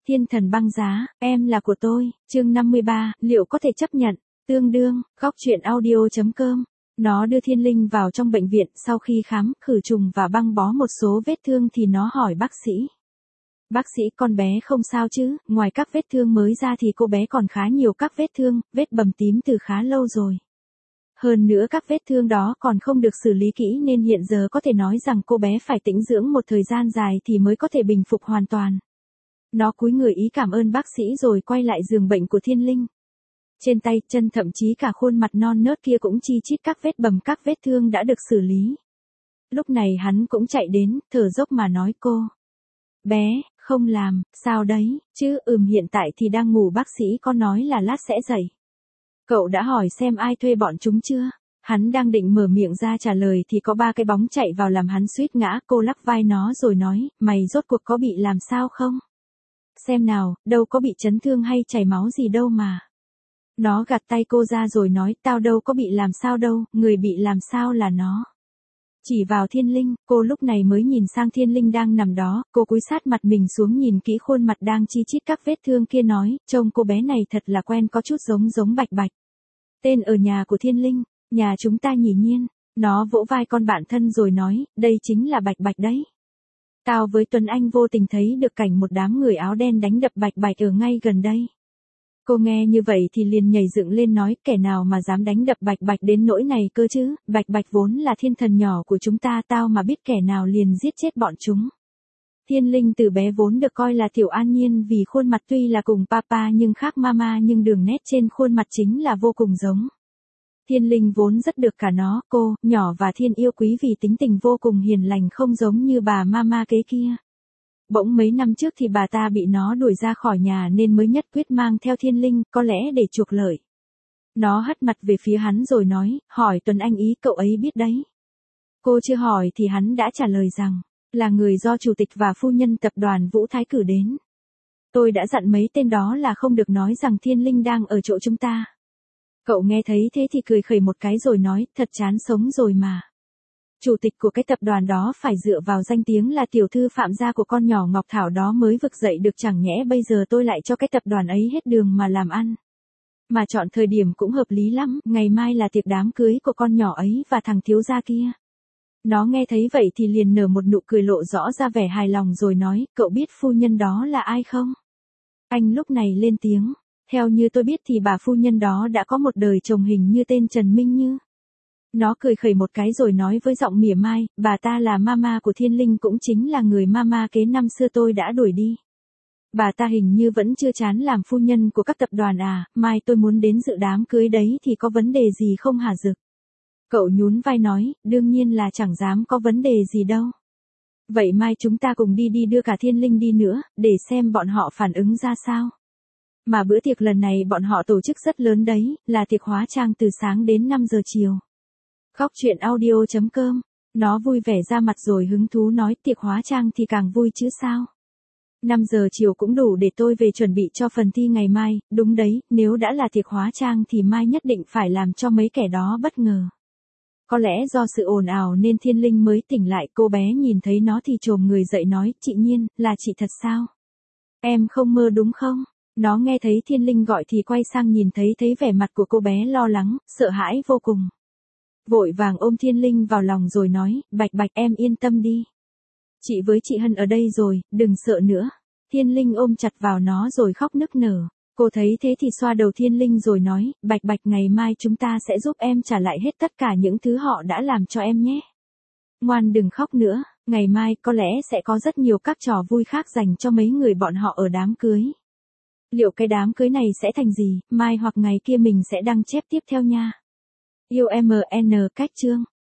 Thiên thần băng giá, em là của tôi, chương 53, liệu có thể chấp nhận, tương đương, góc truyện audio.com. Nó đưa Thiên Linh vào trong bệnh viện sau khi khám, khử trùng và băng bó một số vết thương thì nó hỏi bác sĩ. Bác sĩ, con bé không sao chứ, ngoài các vết thương mới ra thì cô bé còn khá nhiều các vết thương, vết bầm tím từ khá lâu rồi. Hơn nữa các vết thương đó còn không được xử lý kỹ nên hiện giờ có thể nói rằng cô bé phải tĩnh dưỡng một thời gian dài thì mới có thể bình phục hoàn toàn. Nó cúi người ý cảm ơn bác sĩ rồi quay lại giường bệnh của Thiên Linh. Trên tay, chân thậm chí cả khuôn mặt non nớt kia cũng chi chít các vết bầm các vết thương đã được xử lý. Lúc này hắn cũng chạy đến, thở dốc mà nói cô. Bé, không làm, sao đấy, chứ hiện tại thì đang ngủ bác sĩ có nói là lát sẽ dậy. Cậu đã hỏi xem ai thuê bọn chúng chưa? Hắn đang định mở miệng ra trả lời thì có 3 cái bóng chạy vào làm hắn suýt ngã. Cô lắc vai nó rồi nói, mày rốt cuộc có bị làm sao không? Xem nào, đâu có bị chấn thương hay chảy máu gì đâu mà. Nó gạt tay cô ra rồi nói, tao đâu có bị làm sao đâu, người bị làm sao là nó. Chỉ vào Thiên Linh, cô lúc này mới nhìn sang Thiên Linh đang nằm đó, cô cúi sát mặt mình xuống nhìn kỹ khuôn mặt đang chi chít các vết thương kia nói, trông cô bé này thật là quen có chút giống Bạch Bạch. Tên ở nhà của Thiên Linh, nhà chúng ta nhỉ Nhiên. Nó vỗ vai con bạn thân rồi nói, đây chính là Bạch Bạch đấy. Tao với Tuấn Anh vô tình thấy được cảnh một đám người áo đen đánh đập Bạch Bạch ở ngay gần đây. Cô nghe như vậy thì liền nhảy dựng lên nói, kẻ nào mà dám đánh đập Bạch Bạch đến nỗi này cơ chứ, Bạch Bạch vốn là thiên thần nhỏ của chúng ta, tao mà biết kẻ nào liền giết chết bọn chúng. Thiên Linh từ bé vốn được coi là tiểu an nhiên vì khuôn mặt tuy là cùng papa nhưng khác mama, nhưng đường nét trên khuôn mặt chính là vô cùng giống. Thiên Linh vốn rất được cả nó, cô, nhỏ và Thiên yêu quý vì tính tình vô cùng hiền lành không giống như bà mama kế kia. Bỗng mấy năm trước thì bà ta bị nó đuổi ra khỏi nhà nên mới nhất quyết mang theo Thiên Linh, có lẽ để chuộc lợi. Nó hất mặt về phía hắn rồi nói, hỏi Tuấn Anh ý cậu ấy biết đấy. Cô chưa hỏi thì hắn đã trả lời rằng, là người do chủ tịch và phu nhân tập đoàn Vũ Thái cử đến. Tôi đã dặn mấy tên đó là không được nói rằng Thiên Linh đang ở chỗ chúng ta. Cậu nghe thấy thế thì cười khẩy một cái rồi nói, thật chán sống rồi mà. Chủ tịch của cái tập đoàn đó phải dựa vào danh tiếng là tiểu thư Phạm gia của con nhỏ Ngọc Thảo đó mới vực dậy được, chẳng nhẽ bây giờ tôi lại cho cái tập đoàn ấy hết đường mà làm ăn. Mà chọn thời điểm cũng hợp lý lắm, ngày mai là tiệc đám cưới của con nhỏ ấy và thằng thiếu gia kia. Nó nghe thấy vậy thì liền nở một nụ cười lộ rõ ra vẻ hài lòng rồi nói, cậu biết phu nhân đó là ai không? Anh lúc này lên tiếng, theo như tôi biết thì bà phu nhân đó đã có một đời chồng hình như tên Trần Minh Như. Nó cười khẩy một cái rồi nói với giọng mỉa mai, bà ta là mama của Thiên Linh, cũng chính là người mama kế năm xưa tôi đã đuổi đi. Bà ta hình như vẫn chưa chán làm phu nhân của các tập đoàn à, mai tôi muốn đến dự đám cưới đấy thì có vấn đề gì không hả Dực? Cậu nhún vai nói, đương nhiên là chẳng dám có vấn đề gì đâu. Vậy mai chúng ta cùng đi đưa cả Thiên Linh đi nữa, để xem bọn họ phản ứng ra sao. Mà bữa tiệc lần này bọn họ tổ chức rất lớn đấy, là tiệc hóa trang từ sáng đến 5 giờ chiều. Góc truyện audio.com. Nó vui vẻ ra mặt rồi hứng thú nói, tiệc hóa trang thì càng vui chứ sao. 5 giờ chiều cũng đủ để tôi về chuẩn bị cho phần thi ngày mai, đúng đấy, nếu đã là tiệc hóa trang thì mai nhất định phải làm cho mấy kẻ đó bất ngờ. Có lẽ do sự ồn ào nên Thiên Linh mới tỉnh lại, cô bé nhìn thấy nó thì chồm người dậy nói, chị Nhiên, là chị thật sao? Em không mơ đúng không? Nó nghe thấy Thiên Linh gọi thì quay sang nhìn thấy vẻ mặt của cô bé lo lắng, sợ hãi vô cùng. Vội vàng ôm Thiên Linh vào lòng rồi nói, Bạch Bạch em yên tâm đi. Chị với chị Hân ở đây rồi, đừng sợ nữa. Thiên Linh ôm chặt vào nó rồi khóc nức nở. Cô thấy thế thì xoa đầu Thiên Linh rồi nói, Bạch Bạch ngày mai chúng ta sẽ giúp em trả lại hết tất cả những thứ họ đã làm cho em nhé. Ngoan đừng khóc nữa, ngày mai có lẽ sẽ có rất nhiều các trò vui khác dành cho mấy người bọn họ ở đám cưới. Liệu cái đám cưới này sẽ thành gì, mai hoặc ngày kia mình sẽ đăng chép tiếp theo nha. Yêu MN cách chương.